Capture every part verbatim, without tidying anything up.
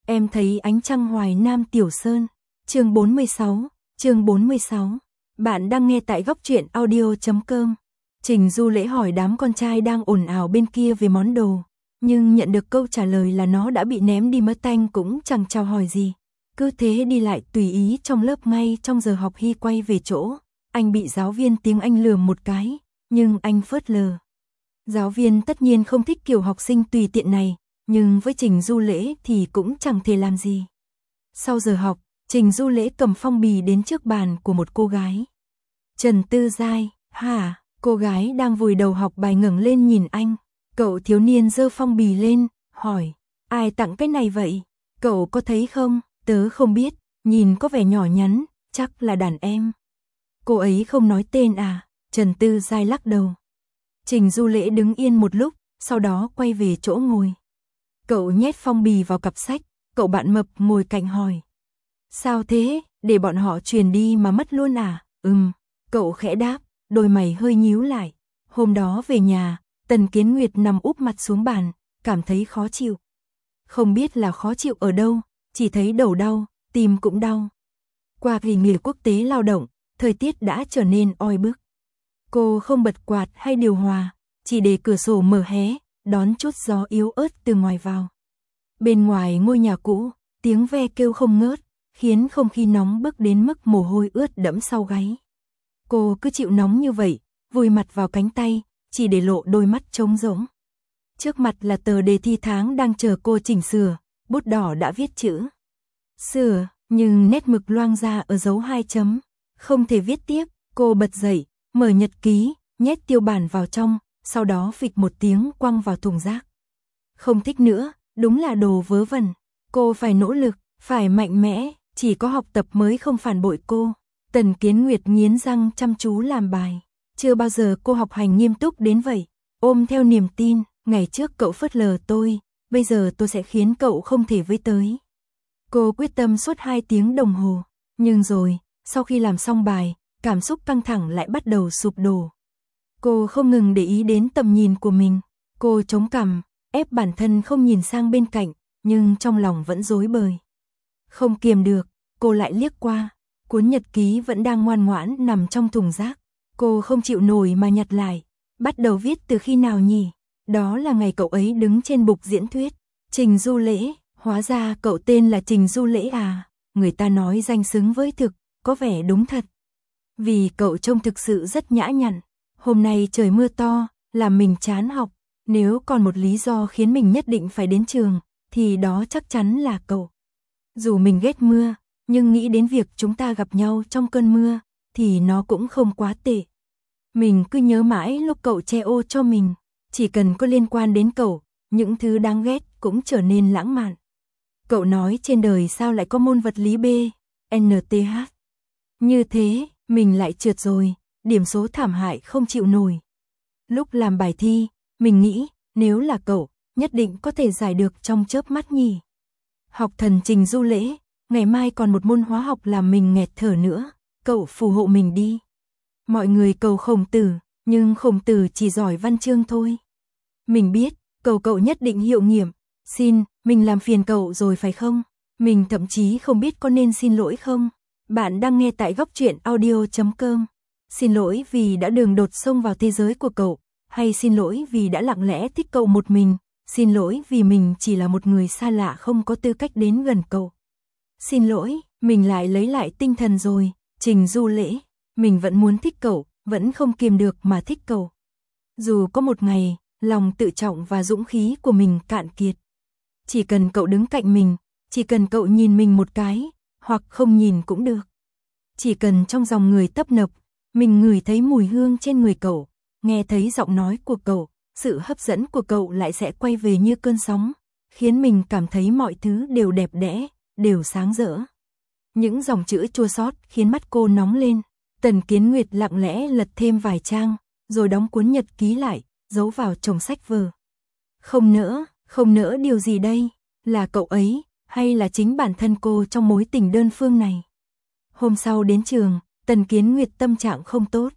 Em thấy ánh trăng Hoài Nam Tiểu Sơn. Chương bốn mươi sáu, chương bốn mươi sáu. Bạn đang nghe tại góc truyện audio chấm com. Trình Du Lễ hỏi đám con trai đang ồn ào bên kia về món đồ, nhưng nhận được câu trả lời là nó đã bị ném đi mất, tanh cũng chẳng chào hỏi gì. Cứ thế đi lại tùy ý trong lớp. Ngay trong giờ học Hy quay về chỗ, anh bị giáo viên tiếng Anh lườm một cái, nhưng anh phớt lờ. Giáo viên tất nhiên không thích kiểu học sinh tùy tiện này, nhưng với Trình Du Lễ thì cũng chẳng thể làm gì. Sau giờ học, Trình Du Lễ cầm phong bì đến trước bàn của một cô gái. Trần Tư Giai, hả? Cô gái đang vùi đầu học bài ngẩng lên nhìn anh. Cậu thiếu niên giơ phong bì lên, hỏi, ai tặng cái này vậy? Cậu có thấy không? Tớ không biết, nhìn có vẻ nhỏ nhắn, chắc là đàn em. Cô ấy không nói tên à? Trần Tư Giai lắc đầu. Trình Du Lễ đứng yên một lúc, sau đó quay về chỗ ngồi. Cậu nhét phong bì vào cặp sách, cậu bạn mập ngồi cạnh hỏi. Sao thế, để bọn họ truyền đi mà mất luôn à? Ừm, cậu khẽ đáp, đôi mày hơi nhíu lại. Hôm đó về nhà, Tần Kiến Nguyệt nằm úp mặt xuống bàn, cảm thấy khó chịu. Không biết là khó chịu ở đâu, chỉ thấy đầu đau, tim cũng đau. Qua kỳ nghỉ quốc tế lao động, thời tiết đã trở nên oi bức. Cô không bật quạt hay điều hòa, chỉ để cửa sổ mở hé, đón chút gió yếu ớt từ ngoài vào. Bên ngoài ngôi nhà cũ, tiếng ve kêu không ngớt, khiến không khí nóng bức đến mức mồ hôi ướt đẫm sau gáy. Cô cứ chịu nóng như vậy, vùi mặt vào cánh tay, chỉ để lộ đôi mắt trống rỗng. Trước mặt là tờ đề thi tháng đang chờ cô chỉnh sửa, bút đỏ đã viết chữ sửa, nhưng nét mực loang ra ở dấu hai chấm, không thể viết tiếp. Cô bật dậy, mở nhật ký, nhét tiêu bản vào trong, sau đó phịch một tiếng quăng vào thùng rác. Không thích nữa, đúng là đồ vớ vẩn. Cô phải nỗ lực, phải mạnh mẽ, chỉ có học tập mới không phản bội cô. Tần Kiến Nguyệt nghiến răng chăm chú làm bài. Chưa bao giờ cô học hành nghiêm túc đến vậy. Ôm theo niềm tin, ngày trước cậu phớt lờ tôi, bây giờ tôi sẽ khiến cậu không thể với tới. Cô quyết tâm suốt hai tiếng đồng hồ. Nhưng rồi, sau khi làm xong bài, cảm xúc căng thẳng lại bắt đầu sụp đổ. Cô không ngừng để ý đến tầm nhìn của mình. Cô chống cằm, ép bản thân không nhìn sang bên cạnh, nhưng trong lòng vẫn rối bời. Không kiềm được, cô lại liếc qua. Cuốn nhật ký vẫn đang ngoan ngoãn nằm trong thùng rác. Cô không chịu nổi mà nhặt lại. Bắt đầu viết từ khi nào nhỉ? Đó là ngày cậu ấy đứng trên bục diễn thuyết. Trình Du Lễ, hóa ra cậu tên là Trình Du Lễ à? Người ta nói danh xứng với thực, có vẻ đúng thật. Vì cậu trông thực sự rất nhã nhặn. Hôm nay trời mưa to, làm mình chán học. Nếu còn một lý do khiến mình nhất định phải đến trường, thì đó chắc chắn là cậu. Dù mình ghét mưa, nhưng nghĩ đến việc chúng ta gặp nhau trong cơn mưa, thì nó cũng không quá tệ. Mình cứ nhớ mãi lúc cậu che ô cho mình. Chỉ cần có liên quan đến cậu, những thứ đáng ghét cũng trở nên lãng mạn. Cậu nói trên đời sao lại có môn vật lý B, en tê hát. Như thế, mình lại trượt rồi, điểm số thảm hại không chịu nổi. Lúc làm bài thi, mình nghĩ, nếu là cậu, nhất định có thể giải được trong chớp mắt nhỉ. Học thần Trình Du Lễ, ngày mai còn một môn hóa học làm mình nghẹt thở nữa, cậu phù hộ mình đi. Mọi người cầu Khổng Tử, nhưng Khổng Tử chỉ giỏi văn chương thôi. Mình biết, cầu cậu nhất định hiệu nghiệm. Xin, mình làm phiền cậu rồi phải không? Mình thậm chí không biết có nên xin lỗi không? Bạn đang nghe tại góc truyện audio chấm com. Xin lỗi vì đã đường đột xông vào thế giới của cậu, hay xin lỗi vì đã lặng lẽ thích cậu một mình, xin lỗi vì mình chỉ là một người xa lạ không có tư cách đến gần cậu. Xin lỗi, mình lại lấy lại tinh thần rồi, Trình Du Lễ, mình vẫn muốn thích cậu, vẫn không kiềm được mà thích cậu. Dù có một ngày, lòng tự trọng và dũng khí của mình cạn kiệt. Chỉ cần cậu đứng cạnh mình, chỉ cần cậu nhìn mình một cái, hoặc không nhìn cũng được. Chỉ cần trong dòng người tấp nập, mình ngửi thấy mùi hương trên người cậu, nghe thấy giọng nói của cậu, sự hấp dẫn của cậu lại sẽ quay về như cơn sóng, khiến mình cảm thấy mọi thứ đều đẹp đẽ, đều sáng rỡ. Những dòng chữ chua xót khiến mắt cô nóng lên. Tần Kiến Nguyệt lặng lẽ lật thêm vài trang, rồi đóng cuốn nhật ký lại, giấu vào chồng sách vở. Không nỡ, không nỡ điều gì đây? Là cậu ấy, hay là chính bản thân cô trong mối tình đơn phương này? Hôm sau đến trường, Tần Kiến Nguyệt tâm trạng không tốt.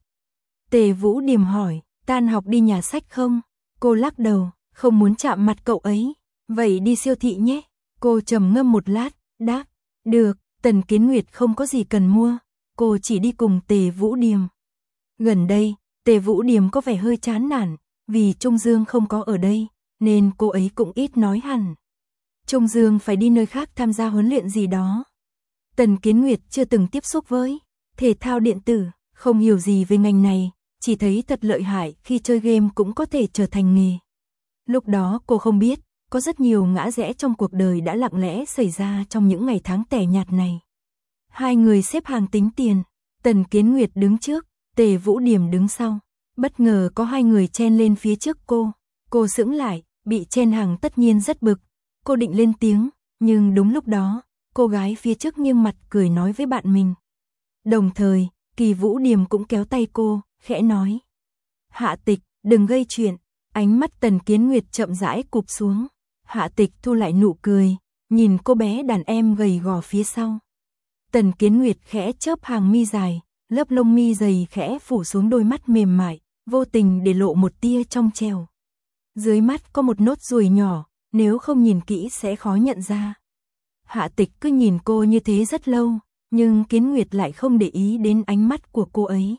Tề Vũ Điềm hỏi, tan học đi nhà sách không? Cô lắc đầu, không muốn chạm mặt cậu ấy. Vậy đi siêu thị nhé. Cô trầm ngâm một lát, đáp, được. Tần Kiến Nguyệt không có gì cần mua, cô chỉ đi cùng Tề Vũ Điềm. Gần đây, Tề Vũ Điềm có vẻ hơi chán nản, vì Trung Dương không có ở đây, nên cô ấy cũng ít nói hẳn. Trung Dương phải đi nơi khác tham gia huấn luyện gì đó. Tần Kiến Nguyệt chưa từng tiếp xúc với thể thao điện tử, không hiểu gì về ngành này, chỉ thấy thật lợi hại khi chơi game cũng có thể trở thành nghề. Lúc đó cô không biết, có rất nhiều ngã rẽ trong cuộc đời đã lặng lẽ xảy ra trong những ngày tháng tẻ nhạt này. Hai người xếp hàng tính tiền, Tần Kiến Nguyệt đứng trước, Tề Vũ Điềm đứng sau. Bất ngờ có hai người chen lên phía trước cô, cô sững lại, bị chen hàng tất nhiên rất bực. Cô định lên tiếng, nhưng đúng lúc đó, cô gái phía trước nghiêng mặt cười nói với bạn mình. Đồng thời, Kỳ Vũ Điềm cũng kéo tay cô, khẽ nói. Hạ Tịch, đừng gây chuyện. Ánh mắt Tần Kiến Nguyệt chậm rãi cụp xuống. Hạ Tịch thu lại nụ cười, nhìn cô bé đàn em gầy gò phía sau. Tần Kiến Nguyệt khẽ chớp hàng mi dài, lớp lông mi dày khẽ phủ xuống đôi mắt mềm mại, vô tình để lộ một tia trong trẻo. Dưới mắt có một nốt ruồi nhỏ, nếu không nhìn kỹ sẽ khó nhận ra. Hạ Tịch cứ nhìn cô như thế rất lâu, nhưng Kiến Nguyệt lại không để ý đến ánh mắt của cô ấy.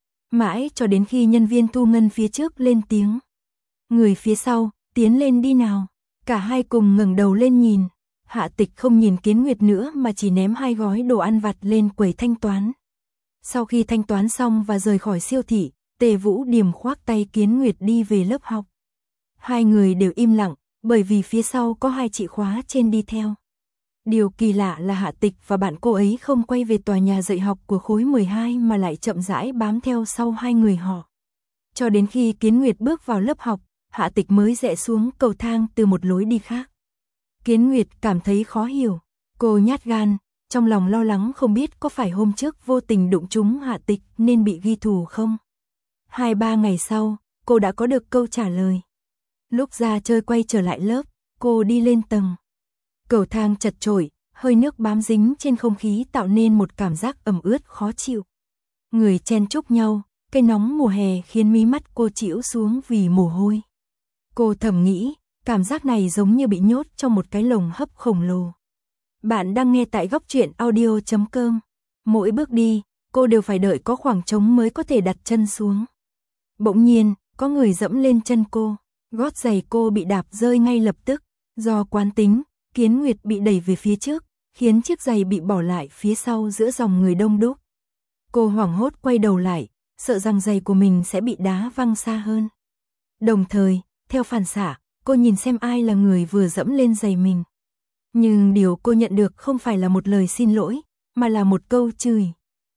Mãi cho đến khi nhân viên thu ngân phía trước lên tiếng. Người phía sau, tiến lên đi nào. Cả hai cùng ngẩng đầu lên nhìn. Hạ Tịch không nhìn Kiến Nguyệt nữa mà chỉ ném hai gói đồ ăn vặt lên quầy thanh toán. Sau khi thanh toán xong và rời khỏi siêu thị, Tề Vũ Điềm khoác tay Kiến Nguyệt đi về lớp học. Hai người đều im lặng, bởi vì phía sau có hai chị khóa trên đi theo. Điều kỳ lạ là Hạ Tịch và bạn cô ấy không quay về tòa nhà dạy học của khối mười hai mà lại chậm rãi bám theo sau hai người họ. Cho đến khi Kiến Nguyệt bước vào lớp học, Hạ Tịch mới rẽ xuống cầu thang từ một lối đi khác. Kiến Nguyệt cảm thấy khó hiểu, cô nhát gan, trong lòng lo lắng không biết có phải hôm trước vô tình đụng trúng Hạ Tịch nên bị ghi thù không. Hai ba ngày sau, cô đã có được câu trả lời. Lúc ra chơi quay trở lại lớp, cô đi lên tầng. Cầu thang chật chội, hơi nước bám dính trên không khí tạo nên một cảm giác ẩm ướt khó chịu. Người chen chúc nhau, cái nóng mùa hè khiến mí mắt cô chĩu xuống vì mồ hôi. Cô thầm nghĩ, cảm giác này giống như bị nhốt trong một cái lồng hấp khổng lồ. Bạn đang nghe tại góc truyện audio chấm com. Mỗi bước đi, cô đều phải đợi có khoảng trống mới có thể đặt chân xuống. Bỗng nhiên, có người dẫm lên chân cô, gót giày cô bị đạp rơi ngay lập tức. Do quán tính, Kiến Nguyệt bị đẩy về phía trước, khiến chiếc giày bị bỏ lại phía sau giữa dòng người đông đúc. Cô hoảng hốt quay đầu lại, sợ rằng giày của mình sẽ bị đá văng xa hơn. Đồng thời, theo phản xạ, cô nhìn xem ai là người vừa dẫm lên giày mình. Nhưng điều cô nhận được không phải là một lời xin lỗi, mà là một câu chửi.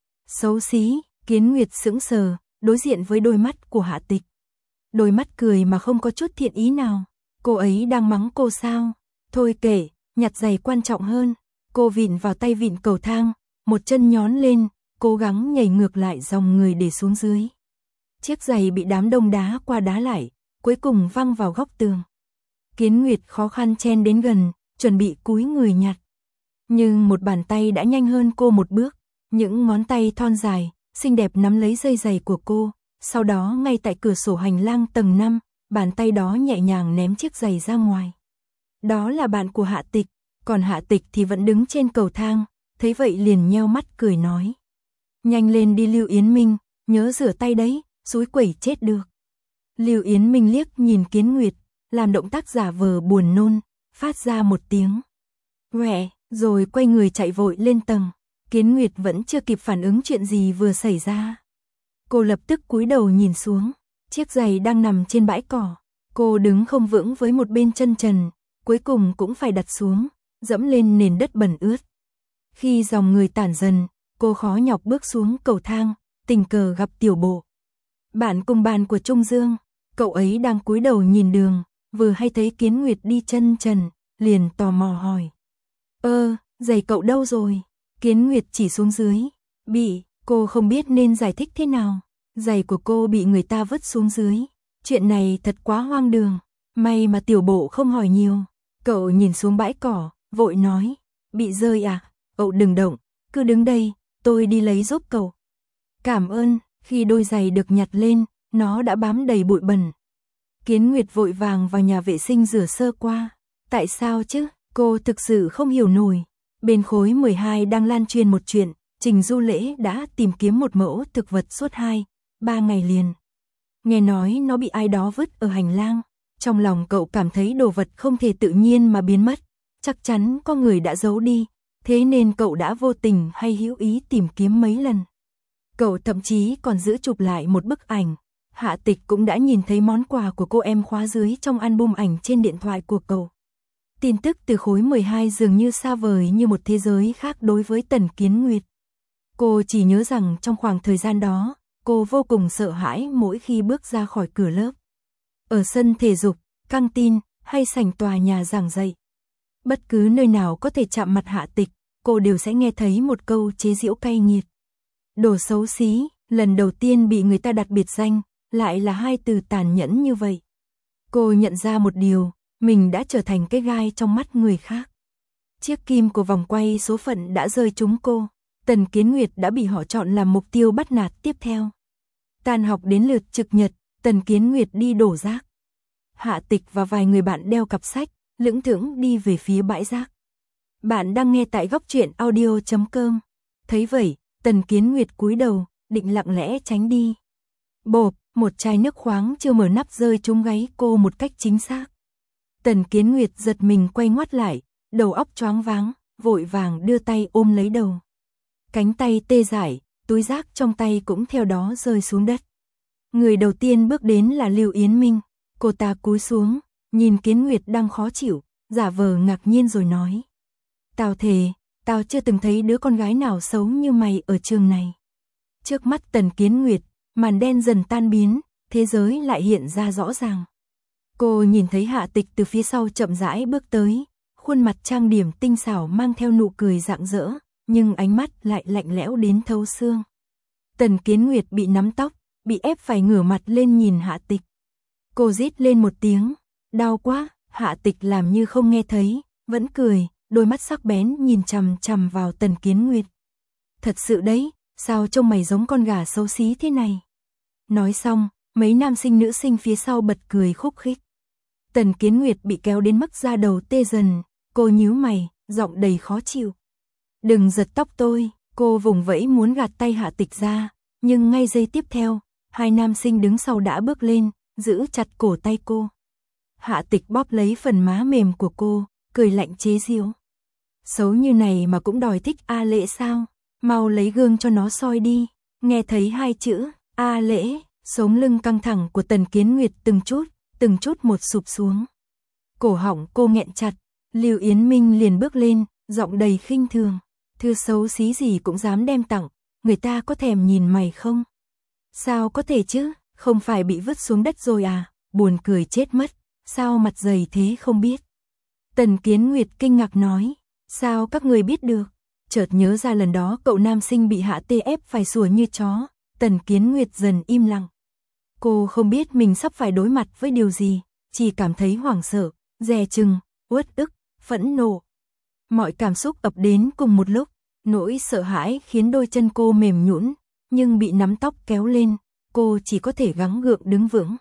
Xấu xí, Kiến Nguyệt sững sờ, đối diện với đôi mắt của Hạ Tịch. Đôi mắt cười mà không có chút thiện ý nào. Cô ấy đang mắng cô sao? Thôi kệ, nhặt giày quan trọng hơn. Cô vịn vào tay vịn cầu thang, một chân nhón lên, cố gắng nhảy ngược lại dòng người để xuống dưới. Chiếc giày bị đám đông đá qua đá lại, cuối cùng văng vào góc tường. Kiến Nguyệt khó khăn chen đến gần, chuẩn bị cúi người nhặt. Nhưng một bàn tay đã nhanh hơn cô một bước, những ngón tay thon dài, xinh đẹp nắm lấy dây giày của cô, sau đó ngay tại cửa sổ hành lang tầng năm, bàn tay đó nhẹ nhàng ném chiếc giày ra ngoài. Đó là bạn của Hạ Tịch, còn Hạ Tịch thì vẫn đứng trên cầu thang, thấy vậy liền nheo mắt cười nói. Nhanh lên đi Lưu Yến Minh, nhớ rửa tay đấy, xúi quẩy chết được. Lưu Yến Minh liếc nhìn Kiến Nguyệt, làm động tác giả vờ buồn nôn, phát ra một tiếng "Quẹ", rồi quay người chạy vội lên tầng. Kiến Nguyệt vẫn chưa kịp phản ứng chuyện gì vừa xảy ra. Cô lập tức cúi đầu nhìn xuống, chiếc giày đang nằm trên bãi cỏ. Cô đứng không vững với một bên chân trần, cuối cùng cũng phải đặt xuống, dẫm lên nền đất bẩn ướt. Khi dòng người tản dần, cô khó nhọc bước xuống cầu thang, tình cờ gặp Tiểu Bộ. Bạn cùng bàn của Trung Dương, cậu ấy đang cúi đầu nhìn đường, vừa hay thấy Kiến Nguyệt đi chân trần, liền tò mò hỏi. Ơ, giày cậu đâu rồi? Kiến Nguyệt chỉ xuống dưới. Bị, cô không biết nên giải thích thế nào. Giày của cô bị người ta vứt xuống dưới. Chuyện này thật quá hoang đường. May mà Tiểu Bộ không hỏi nhiều. Cậu nhìn xuống bãi cỏ, vội nói. Bị rơi à? Cậu đừng động, cứ đứng đây, tôi đi lấy giúp cậu. Cảm ơn. Khi đôi giày được nhặt lên, nó đã bám đầy bụi bẩn. Kiến Nguyệt vội vàng vào nhà vệ sinh rửa sơ qua. Tại sao chứ? Cô Cô thực sự không hiểu nổi. Bên khối mười hai đang lan truyền một chuyện, Trình Du Lễ đã tìm kiếm một mẫu thực vật suốt hai, ba ngày liền. Nghe nói nó bị ai đó vứt ở hành lang. Trong lòng cậu cảm thấy đồ vật không thể tự nhiên mà biến mất. Chắc chắn có người đã giấu đi, thế nên cậu đã vô tình hay hữu ý tìm kiếm mấy lần. Cậu thậm chí còn giữ chụp lại một bức ảnh. Hạ Tịch cũng đã nhìn thấy món quà của cô em khóa dưới trong album ảnh trên điện thoại của cậu. Tin tức từ khối mười hai dường như xa vời như một thế giới khác đối với Tần Kiến Nguyệt. Cô chỉ nhớ rằng trong khoảng thời gian đó, cô vô cùng sợ hãi mỗi khi bước ra khỏi cửa lớp. Ở sân thể dục, căng tin, hay sảnh tòa nhà giảng dạy. Bất cứ nơi nào có thể chạm mặt Hạ Tịch, cô đều sẽ nghe thấy một câu chế giễu cay nghiệt. Đồ xấu xí, lần đầu tiên bị người ta đặt biệt danh, lại là hai từ tàn nhẫn như vậy. Cô nhận ra một điều, mình đã trở thành cái gai trong mắt người khác. Chiếc kim của vòng quay số phận đã rơi trúng cô. Tần Kiến Nguyệt đã bị họ chọn làm mục tiêu bắt nạt tiếp theo. Tan học đến lượt trực nhật, Tần Kiến Nguyệt đi đổ rác. Hạ Tịch và vài người bạn đeo cặp sách, lững thững đi về phía bãi rác. Bạn đang nghe tại góc truyện audio chấm com. Thấy vậy, Tần Kiến Nguyệt cúi đầu, định lặng lẽ tránh đi. Bộp, một chai nước khoáng chưa mở nắp rơi trúng gáy cô một cách chính xác. Tần Kiến Nguyệt giật mình quay ngoắt lại, đầu óc choáng váng, vội vàng đưa tay ôm lấy đầu. Cánh tay tê dại, túi rác trong tay cũng theo đó rơi xuống đất. Người đầu tiên bước đến là Lưu Yến Minh. Cô ta cúi xuống, nhìn Kiến Nguyệt đang khó chịu, giả vờ ngạc nhiên rồi nói. Tao thề, tao chưa từng thấy đứa con gái nào xấu như mày ở trường này. Trước mắt Tần Kiến Nguyệt, màn đen dần tan biến, thế giới lại hiện ra rõ ràng. Cô nhìn thấy Hạ Tịch từ phía sau chậm rãi bước tới, khuôn mặt trang điểm tinh xảo mang theo nụ cười rạng rỡ, nhưng ánh mắt lại lạnh lẽo đến thấu xương. Tần Kiến Nguyệt bị nắm tóc, bị ép phải ngửa mặt lên nhìn Hạ Tịch. Cô rít lên một tiếng, đau quá. Hạ Tịch làm như không nghe thấy, vẫn cười, đôi mắt sắc bén nhìn chằm chằm vào Tần Kiến Nguyệt. Thật sự đấy, sao trông mày giống con gà xấu xí thế này? Nói xong, mấy nam sinh nữ sinh phía sau bật cười khúc khích. Tần Kiến Nguyệt bị kéo đến mức da đầu tê dần, cô nhíu mày, giọng đầy khó chịu. Đừng giật tóc tôi, cô vùng vẫy muốn gạt tay Hạ Tịch ra, nhưng ngay giây tiếp theo, hai nam sinh đứng sau đã bước lên, giữ chặt cổ tay cô. Hạ Tịch bóp lấy phần má mềm của cô, cười lạnh chế giễu. Xấu như này mà cũng đòi thích A Lễ sao? Mau lấy gương cho nó soi đi. Nghe thấy hai chữ A Lễ, sống lưng căng thẳng của Tần Kiến Nguyệt từng chút, từng chút một sụp xuống. Cổ họng cô nghẹn chặt, Lưu Yến Minh liền bước lên, giọng đầy khinh thường. Thư xấu xí gì cũng dám đem tặng, người ta có thèm nhìn mày không? Sao có thể chứ, không phải bị vứt xuống đất rồi à? Buồn cười chết mất, sao mặt dày thế không biết? Tần Kiến Nguyệt kinh ngạc nói, sao các người biết được? Chợt nhớ ra lần đó cậu nam sinh bị Hạ Tê ép phải sủa như chó, Tần Kiến Nguyệt dần im lặng. Cô không biết mình sắp phải đối mặt với điều gì, chỉ cảm thấy hoảng sợ, dè chừng, uất ức, phẫn nộ. Mọi cảm xúc ập đến cùng một lúc, nỗi sợ hãi khiến đôi chân cô mềm nhũn, nhưng bị nắm tóc kéo lên, cô chỉ có thể gắng gượng đứng vững.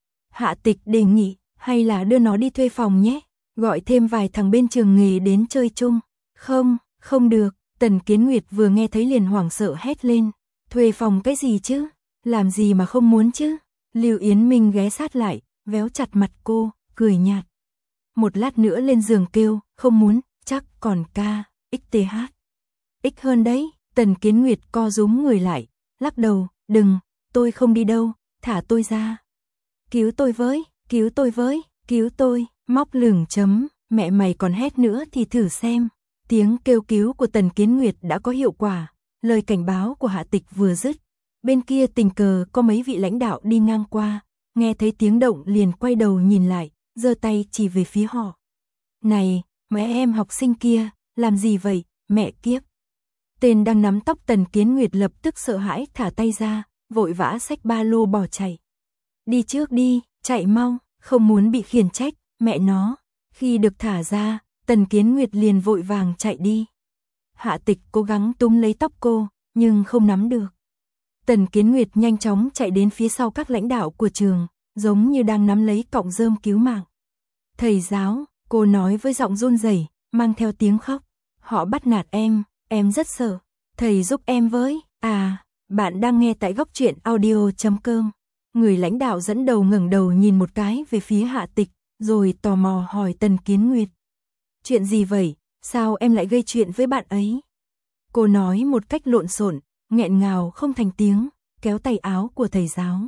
Hạ Tịch đề nghị, hay là đưa nó đi thuê phòng nhé, gọi thêm vài thằng bên trường nghề đến chơi chung. Không, không được, Tần Kiến Nguyệt vừa nghe thấy liền hoảng sợ hét lên, thuê phòng cái gì chứ, làm gì mà không muốn chứ. Lưu Yến Minh ghé sát lại, véo chặt mặt cô, cười nhạt. Một lát nữa lên giường kêu, không muốn, chắc còn ca, ích tê hát. Ích hơn đấy, Tần Kiến Nguyệt co rúm người lại, lắc đầu, đừng, tôi không đi đâu, thả tôi ra. Cứu tôi với, cứu tôi với, cứu tôi, móc lửng chấm, mẹ mày còn hét nữa thì thử xem. Tiếng kêu cứu của Tần Kiến Nguyệt đã có hiệu quả, lời cảnh báo của Hạ Tịch vừa dứt. Bên kia tình cờ có mấy vị lãnh đạo đi ngang qua, nghe thấy tiếng động liền quay đầu nhìn lại, giơ tay chỉ về phía họ. Này, mấy em học sinh kia, làm gì vậy, mẹ kiếp. Tên đang nắm tóc Tần Kiến Nguyệt lập tức sợ hãi thả tay ra, vội vã xách ba lô bỏ chạy. Đi trước đi, chạy mau, không muốn bị khiển trách, mẹ nó. Khi được thả ra, Tần Kiến Nguyệt liền vội vàng chạy đi. Hạ Tịch cố gắng túm lấy tóc cô, nhưng không nắm được. Tần Kiến Nguyệt nhanh chóng chạy đến phía sau các lãnh đạo của trường, giống như đang nắm lấy cọng rơm cứu mạng. Thầy giáo, cô nói với giọng run rẩy, mang theo tiếng khóc. Họ bắt nạt em, em rất sợ. Thầy giúp em với. À, bạn đang nghe tại góc truyện audio chấm com. Người lãnh đạo dẫn đầu ngẩng đầu nhìn một cái về phía Hạ Tịch, rồi tò mò hỏi Tần Kiến Nguyệt. Chuyện gì vậy, sao em lại gây chuyện với bạn ấy? Cô nói một cách lộn xộn, nghẹn ngào không thành tiếng, kéo tay áo của thầy giáo.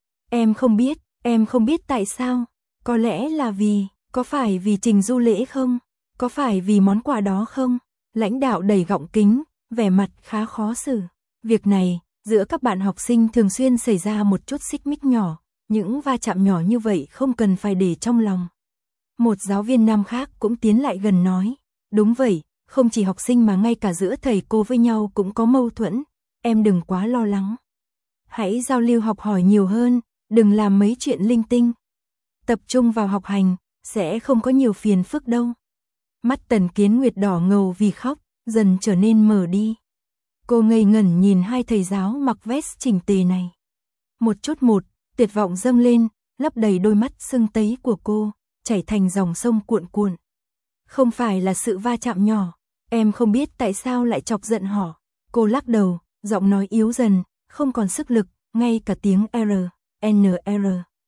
Em không biết, em không biết tại sao. Có lẽ là vì, có phải vì Trình Du Lễ không? Có phải vì món quà đó không? Lãnh đạo đầy gọng kính, vẻ mặt khá khó xử. Việc này, giữa các bạn học sinh thường xuyên xảy ra một chút xích mích nhỏ, những va chạm nhỏ như vậy không cần phải để trong lòng. Một giáo viên nam khác cũng tiến lại gần nói, đúng vậy, không chỉ học sinh mà ngay cả giữa thầy cô với nhau cũng có mâu thuẫn, em đừng quá lo lắng. Hãy giao lưu học hỏi nhiều hơn, đừng làm mấy chuyện linh tinh. Tập trung vào học hành, sẽ không có nhiều phiền phức đâu. Mắt Tần Kiến Nguyệt đỏ ngầu vì khóc, dần trở nên mờ đi. Cô ngây ngẩn nhìn hai thầy giáo mặc vest chỉnh tề này. Một chút một, tuyệt vọng dâng lên, lấp đầy đôi mắt sưng tấy của cô, chảy thành dòng sông cuộn cuộn. Không phải là sự va chạm nhỏ, em không biết tại sao lại chọc giận họ. Cô lắc đầu, giọng nói yếu dần, không còn sức lực, ngay cả tiếng R, N R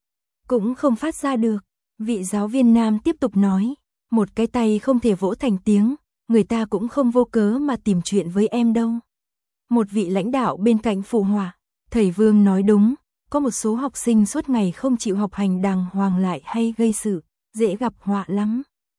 cũng không phát ra được. Vị giáo viên nam tiếp tục nói, một cái tay không thể vỗ thành tiếng, người ta cũng không vô cớ mà tìm chuyện với em đâu. Một vị lãnh đạo bên cạnh phụ họa, thầy Vương nói đúng, có một số học sinh suốt ngày không chịu học hành đàng hoàng lại hay gây sự, dễ gặp họa lắm.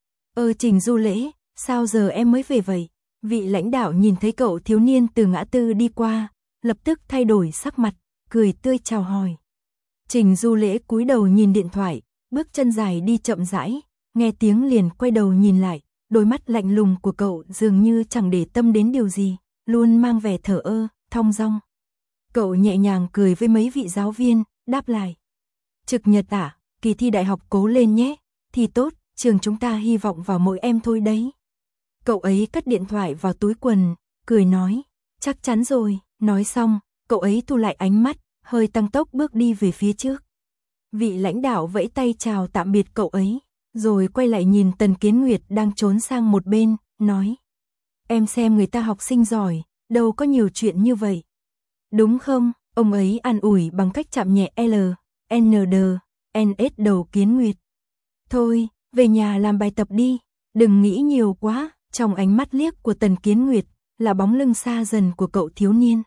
Ơ Trình Du Lễ, sao giờ em mới về vậy? Vị lãnh đạo nhìn thấy cậu thiếu niên từ ngã tư đi qua, lập tức thay đổi sắc mặt, cười tươi chào hỏi. Trình Du Lễ cúi đầu nhìn điện thoại, bước chân dài đi chậm rãi, nghe tiếng liền quay đầu nhìn lại, đôi mắt lạnh lùng của cậu dường như chẳng để tâm đến điều gì, luôn mang vẻ thờ ơ, thong dong. Cậu nhẹ nhàng cười với mấy vị giáo viên, đáp lại. Trực Nhật à, kỳ thi đại học cố lên nhé, thi tốt, trường chúng ta hy vọng vào mỗi em thôi đấy. Cậu ấy cất điện thoại vào túi quần, cười nói, chắc chắn rồi, nói xong, cậu ấy thu lại ánh mắt, hơi tăng tốc bước đi về phía trước. Vị lãnh đạo vẫy tay chào tạm biệt cậu ấy, rồi quay lại nhìn Tần Kiến Nguyệt đang trốn sang một bên, nói. Em xem người ta học sinh giỏi, đâu có nhiều chuyện như vậy. Đúng không? Ông ấy an ủi bằng cách chạm nhẹ L, N D, N S đầu Kiến Nguyệt. Thôi, về nhà làm bài tập đi, đừng nghĩ nhiều quá. Trong ánh mắt liếc của Tần Kiến Nguyệt là bóng lưng xa dần của cậu thiếu niên.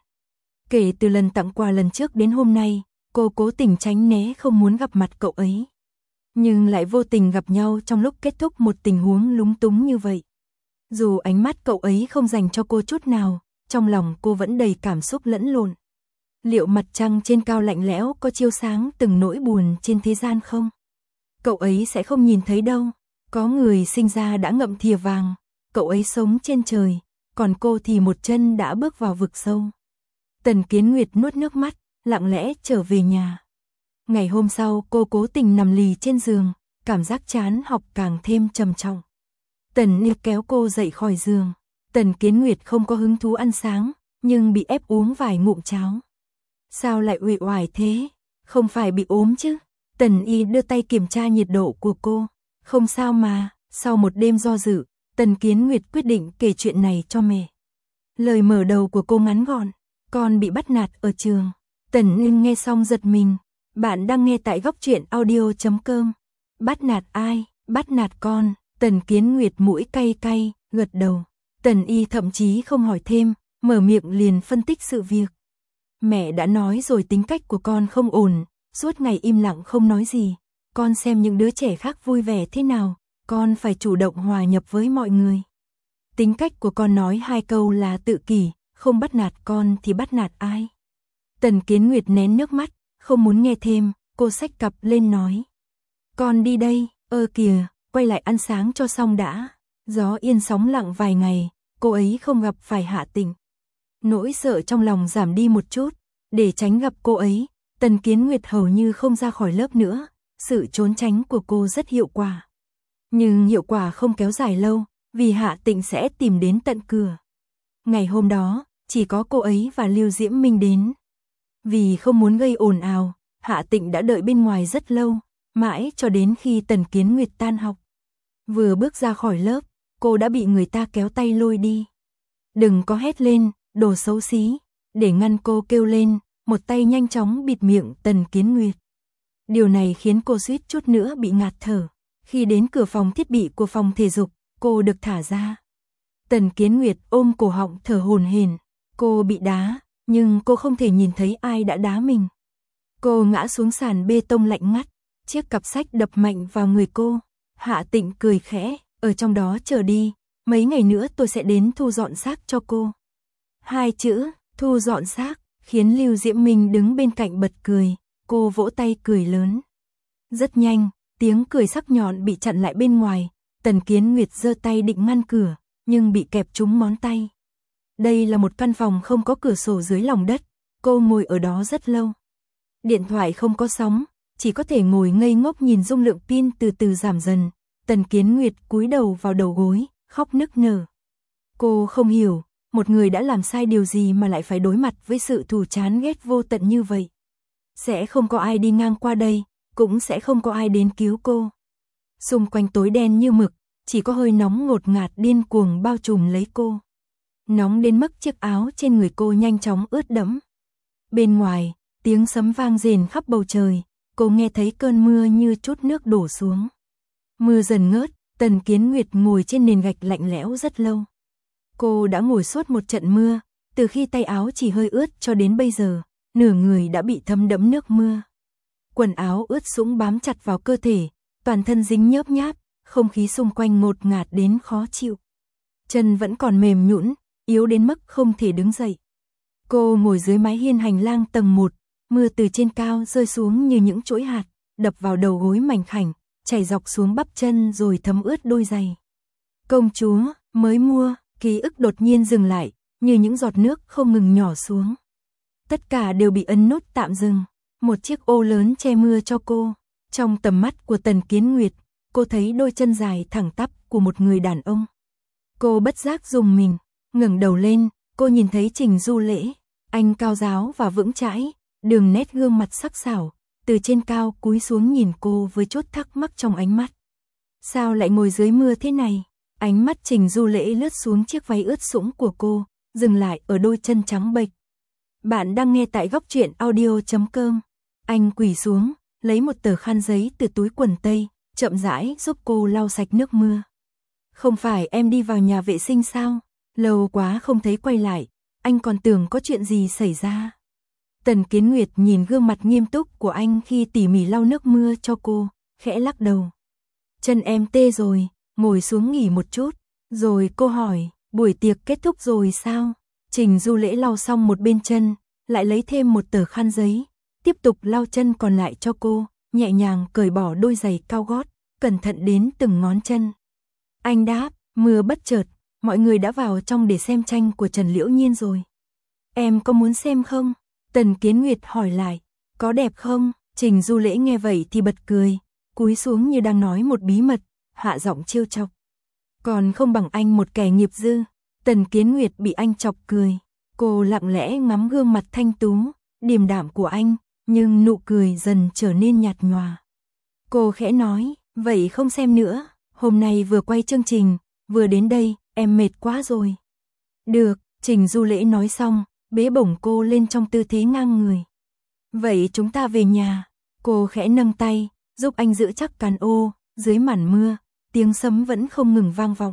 Kể từ lần tặng quà lần trước đến hôm nay, cô cố tình tránh né không muốn gặp mặt cậu ấy. Nhưng lại vô tình gặp nhau trong lúc kết thúc một tình huống lúng túng như vậy. Dù ánh mắt cậu ấy không dành cho cô chút nào, trong lòng cô vẫn đầy cảm xúc lẫn lộn. Liệu mặt trăng trên cao lạnh lẽo có chiếu sáng từng nỗi buồn trên thế gian không? Cậu ấy sẽ không nhìn thấy đâu. Có người sinh ra đã ngậm thìa vàng, cậu ấy sống trên trời, còn cô thì một chân đã bước vào vực sâu. Tần Kiến Nguyệt nuốt nước mắt, lặng lẽ trở về nhà. Ngày hôm sau cô cố tình nằm lì trên giường, cảm giác chán học càng thêm trầm trọng. Tần Như kéo cô dậy khỏi giường. Tần Kiến Nguyệt không có hứng thú ăn sáng, nhưng bị ép uống vài ngụm cháo. Sao lại uể oải thế? Không phải bị ốm chứ? Tần Y đưa tay kiểm tra nhiệt độ của cô. Không sao mà. Sau một đêm do dự, Tần Kiến Nguyệt quyết định kể chuyện này cho mẹ. Lời mở đầu của cô ngắn gọn. Con bị bắt nạt ở trường. Tần Y nghe xong giật mình. Bạn đang nghe tại góc truyện audio chấm com. Bắt nạt ai? Bắt nạt con. Tần Kiến Nguyệt mũi cay cay, gật đầu. Tần Y thậm chí không hỏi thêm, mở miệng liền phân tích sự việc. Mẹ đã nói rồi, tính cách của con không ổn, suốt ngày im lặng không nói gì. Con xem những đứa trẻ khác vui vẻ thế nào, con phải chủ động hòa nhập với mọi người. Tính cách của con nói hai câu là tự kỷ, không bắt nạt con thì bắt nạt ai? Tần Kiến Nguyệt nén nước mắt, không muốn nghe thêm, cô xách cặp lên nói. Con đi đây, ơ kìa, quay lại ăn sáng cho xong đã. Gió yên sóng lặng vài ngày, cô ấy không gặp phải Hạ Tịch. Nỗi sợ trong lòng giảm đi một chút, để tránh gặp cô ấy, Tần Kiến Nguyệt hầu như không ra khỏi lớp nữa, sự trốn tránh của cô rất hiệu quả. Nhưng hiệu quả không kéo dài lâu, vì Hạ Tịnh sẽ tìm đến tận cửa. Ngày hôm đó, chỉ có cô ấy và Lưu Diễm Minh đến. Vì không muốn gây ồn ào, Hạ Tịnh đã đợi bên ngoài rất lâu, mãi cho đến khi Tần Kiến Nguyệt tan học. Vừa bước ra khỏi lớp, cô đã bị người ta kéo tay lôi đi. Đừng có hét lên, đồ xấu xí, để ngăn cô kêu lên, một tay nhanh chóng bịt miệng Tần Kiến Nguyệt. Điều này khiến cô suýt chút nữa bị ngạt thở. Khi đến cửa phòng thiết bị của phòng thể dục, cô được thả ra. Tần Kiến Nguyệt ôm cổ họng thở hổn hển. Cô bị đá, nhưng cô không thể nhìn thấy ai đã đá mình. Cô ngã xuống sàn bê tông lạnh ngắt, chiếc cặp sách đập mạnh vào người cô. Hạ Tịnh cười khẽ, ở trong đó chờ đi, mấy ngày nữa tôi sẽ đến thu dọn xác cho cô. Hai chữ, thu dọn xác, khiến Lưu Diễm Minh đứng bên cạnh bật cười, cô vỗ tay cười lớn. Rất nhanh, tiếng cười sắc nhọn bị chặn lại bên ngoài, Tần Kiến Nguyệt giơ tay định ngăn cửa, nhưng bị kẹp trúng ngón tay. Đây là một căn phòng không có cửa sổ dưới lòng đất, cô ngồi ở đó rất lâu. Điện thoại không có sóng, chỉ có thể ngồi ngây ngốc nhìn dung lượng pin từ từ giảm dần. Tần Kiến Nguyệt cúi đầu vào đầu gối, khóc nức nở. Cô không hiểu, một người đã làm sai điều gì mà lại phải đối mặt với sự thù chán ghét vô tận như vậy. Sẽ không có ai đi ngang qua đây, cũng sẽ không có ai đến cứu cô. Xung quanh tối đen như mực, chỉ có hơi nóng ngột ngạt điên cuồng bao trùm lấy cô. Nóng đến mức chiếc áo trên người cô nhanh chóng ướt đẫm. Bên ngoài, tiếng sấm vang rền khắp bầu trời, cô nghe thấy cơn mưa như chút nước đổ xuống. Mưa dần ngớt, Tần Kiến Nguyệt ngồi trên nền gạch lạnh lẽo rất lâu. Cô đã ngồi suốt một trận mưa, từ khi tay áo chỉ hơi ướt cho đến bây giờ, nửa người đã bị thấm đẫm nước mưa. Quần áo ướt sũng bám chặt vào cơ thể, toàn thân dính nhớp nháp, không khí xung quanh ngột ngạt đến khó chịu. Chân vẫn còn mềm nhũn, yếu đến mức không thể đứng dậy. Cô ngồi dưới mái hiên hành lang tầng một, mưa từ trên cao rơi xuống như những chuỗi hạt, đập vào đầu gối mảnh khảnh, chảy dọc xuống bắp chân rồi thấm ướt đôi giày. Công chúa, mới mua, ký ức đột nhiên dừng lại, như những giọt nước không ngừng nhỏ xuống. Tất cả đều bị ấn nút tạm dừng, một chiếc ô lớn che mưa cho cô. Trong tầm mắt của Tần Kiến Nguyệt, cô thấy đôi chân dài thẳng tắp của một người đàn ông. Cô bất giác rùng mình, ngẩng đầu lên, cô nhìn thấy Trình Du Lễ, anh cao ráo và vững chãi, đường nét gương mặt sắc sảo, từ trên cao cúi xuống nhìn cô với chút thắc mắc trong ánh mắt. Sao lại ngồi dưới mưa thế này? Ánh mắt Trình Du Lễ lướt xuống chiếc váy ướt sũng của cô, dừng lại ở đôi chân trắng bệch. Bạn đang nghe tại góc truyện audio chấm com. Anh quỳ xuống, lấy một tờ khăn giấy từ túi quần tây, chậm rãi giúp cô lau sạch nước mưa. Không phải em đi vào nhà vệ sinh sao? Lâu quá không thấy quay lại, anh còn tưởng có chuyện gì xảy ra. Tần Kiến Nguyệt nhìn gương mặt nghiêm túc của anh khi tỉ mỉ lau nước mưa cho cô, khẽ lắc đầu. Chân em tê rồi, ngồi xuống nghỉ một chút. Rồi cô hỏi, buổi tiệc kết thúc rồi sao? Trình Du Lễ lau xong một bên chân, lại lấy thêm một tờ khăn giấy, tiếp tục lau chân còn lại cho cô, nhẹ nhàng cởi bỏ đôi giày cao gót, cẩn thận đến từng ngón chân. Anh đáp, mưa bất chợt, mọi người đã vào trong để xem tranh của Trần Liễu Nhiên rồi. Em có muốn xem không? Tần Kiến Nguyệt hỏi lại, có đẹp không? Trình Du Lễ nghe vậy thì bật cười, cúi xuống như đang nói một bí mật, hạ giọng trêu chọc. Còn không bằng anh một kẻ nghiệp dư. Tần Kiến Nguyệt bị anh chọc cười, cô lặng lẽ ngắm gương mặt thanh tú, điềm đạm của anh, nhưng nụ cười dần trở nên nhạt nhòa. Cô khẽ nói, vậy không xem nữa, hôm nay vừa quay chương trình, vừa đến đây, em mệt quá rồi. Được, Trình Du Lễ nói xong, bế bổng cô lên trong tư thế ngang người. Vậy chúng ta về nhà. Cô khẽ nâng tay, giúp anh giữ chắc cán ô, dưới màn mưa, tiếng sấm vẫn không ngừng vang vọng.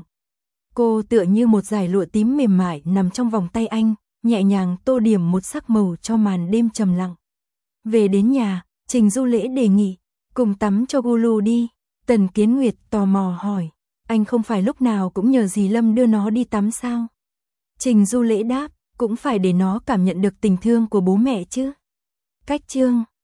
Cô tựa như một dải lụa tím mềm mại nằm trong vòng tay anh, nhẹ nhàng tô điểm một sắc màu cho màn đêm trầm lặng. Về đến nhà, Trình Du Lễ đề nghị, cùng tắm cho Gulu đi. Tần Kiến Nguyệt tò mò hỏi, anh không phải lúc nào cũng nhờ dì Lâm đưa nó đi tắm sao? Trình Du Lễ đáp, cũng phải để nó cảm nhận được tình thương của bố mẹ chứ. Cách chương